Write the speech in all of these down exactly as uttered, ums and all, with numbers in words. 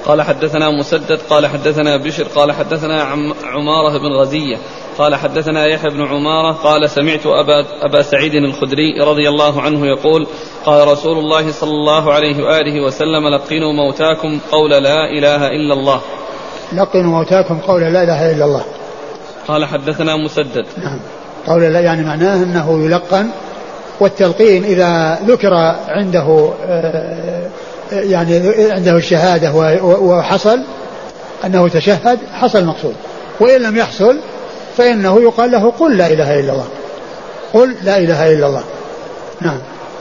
قال حدثنا مسدد قال حدثنا بشر قال حدثنا عمارة بن غزية قال حدثنا يحيى بن عمارة قال سمعت أبا, أبا سعيد الخدري رضي الله عنه يقول قال رسول الله صلى الله عليه وآله وسلم لقنوا موتاكم قول لا إله إلا الله. لقنوا موتاكم قول لا إله إلا الله. قال حدثنا مسدد. نعم. قول لا يعني معناه أنه يلقن، والتلقين إذا ذكر عنده يعني عنده الشهادة وحصل أنه تشهد حصل المقصود، وإن لم يحصل فإنه يقال له قل لا إله إلا الله، قل لا إله إلا الله. نعم.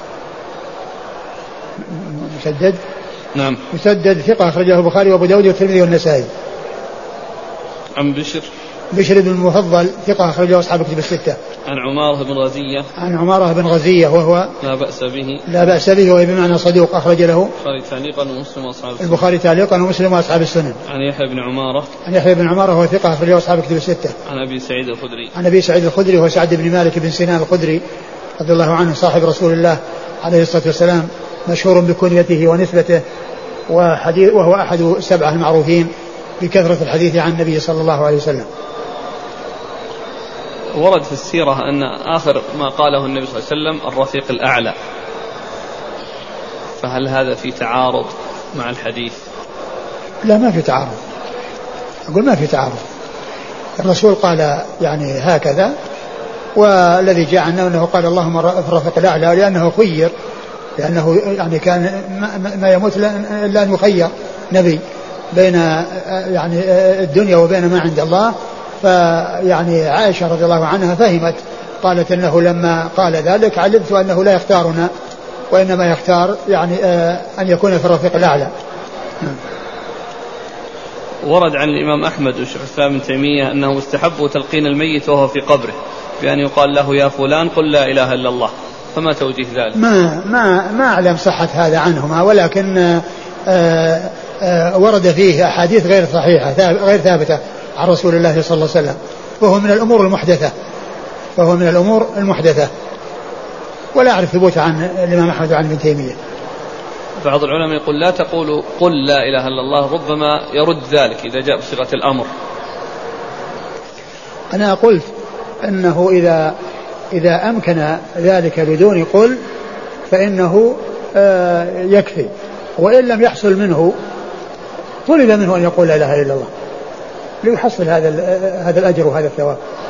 مسدد. نعم. مسدد ثقة أخرجه البخاري وأبو داود والترمذي والنسائي. عن بشر. بشر بن المفضل ثقة أخرجه أصحاب الكتب الستة. عن عمارة بن غزية. عن عمارة بن غزية وهو لا بأس به. لا بأس به وهو بمعنى صدوق أخرج له البخاري تعليقا ومسلم وأصحاب السنن. البخاري تعليقا ومسلم وأصحاب السنن. عن يحيى بن عمارة. عن يحيى بن عمارة وهو ثقة أخرجه أصحاب الكتب الستة. عن أبي سعيد الخدري. عن أبي سعيد الخدري وهو سعد بن مالك بن سنان الخدري رضي الله عنه صاحب رسول الله عليه الصلاة والسلام، مشهور بكنيته ونسبته، وحديث وهو أحد السبعة المعروفين بكثرة الحديث عن النبي صلى الله عليه وسلم. ورد في السيرة أن آخر ما قاله النبي صلى الله عليه وسلم الرفيق الأعلى، فهل هذا في تعارض مع الحديث؟ لا، ما في تعارض، أقول ما في تعارض. الرسول قال يعني هكذا، والذي جاء عنه أنه قال اللهم الرفيق الأعلى لأنه خير، لأنه يعني كان ما يموت إلا أن يخير نبي بين يعني الدنيا وبين ما عند الله. فيعني عائشة رضي الله عنها فهمت، قالت انه لما قال ذلك علمت انه لا يختارنا وانما يختار يعني ان يكون في الرفيق الاعلى. ورد عن الامام احمد وشيخ الاسلام ابن تيمية انه استحب تلقين الميت وهو في قبره بان يقال له يا فلان قل لا اله الا الله، فما توجيه ذلك؟ ما ما ما اعلم صحة هذا عنهما، ولكن آآ آآ ورد فيه احاديث غير صحيحة غير ثابتة عن رسول الله صلى الله عليه وسلم، وهو من الأمور المحدثة وهو من الأمور المحدثة ولا أعرف ثبوت عن الإمام أحمد وعن ابن تيمية. بعض العلماء يقول لا تقولوا قل لا إله إلا الله، ربما يرد ذلك إذا جاء بصيغة الأمر. أنا قلت أنه إذا إذا أمكن ذلك بدون قل فإنه يكفي، وإن لم يحصل منه طلب منه أن يقول لا إله إلا الله ليحصل هذا هذا الأجر وهذا الثواب.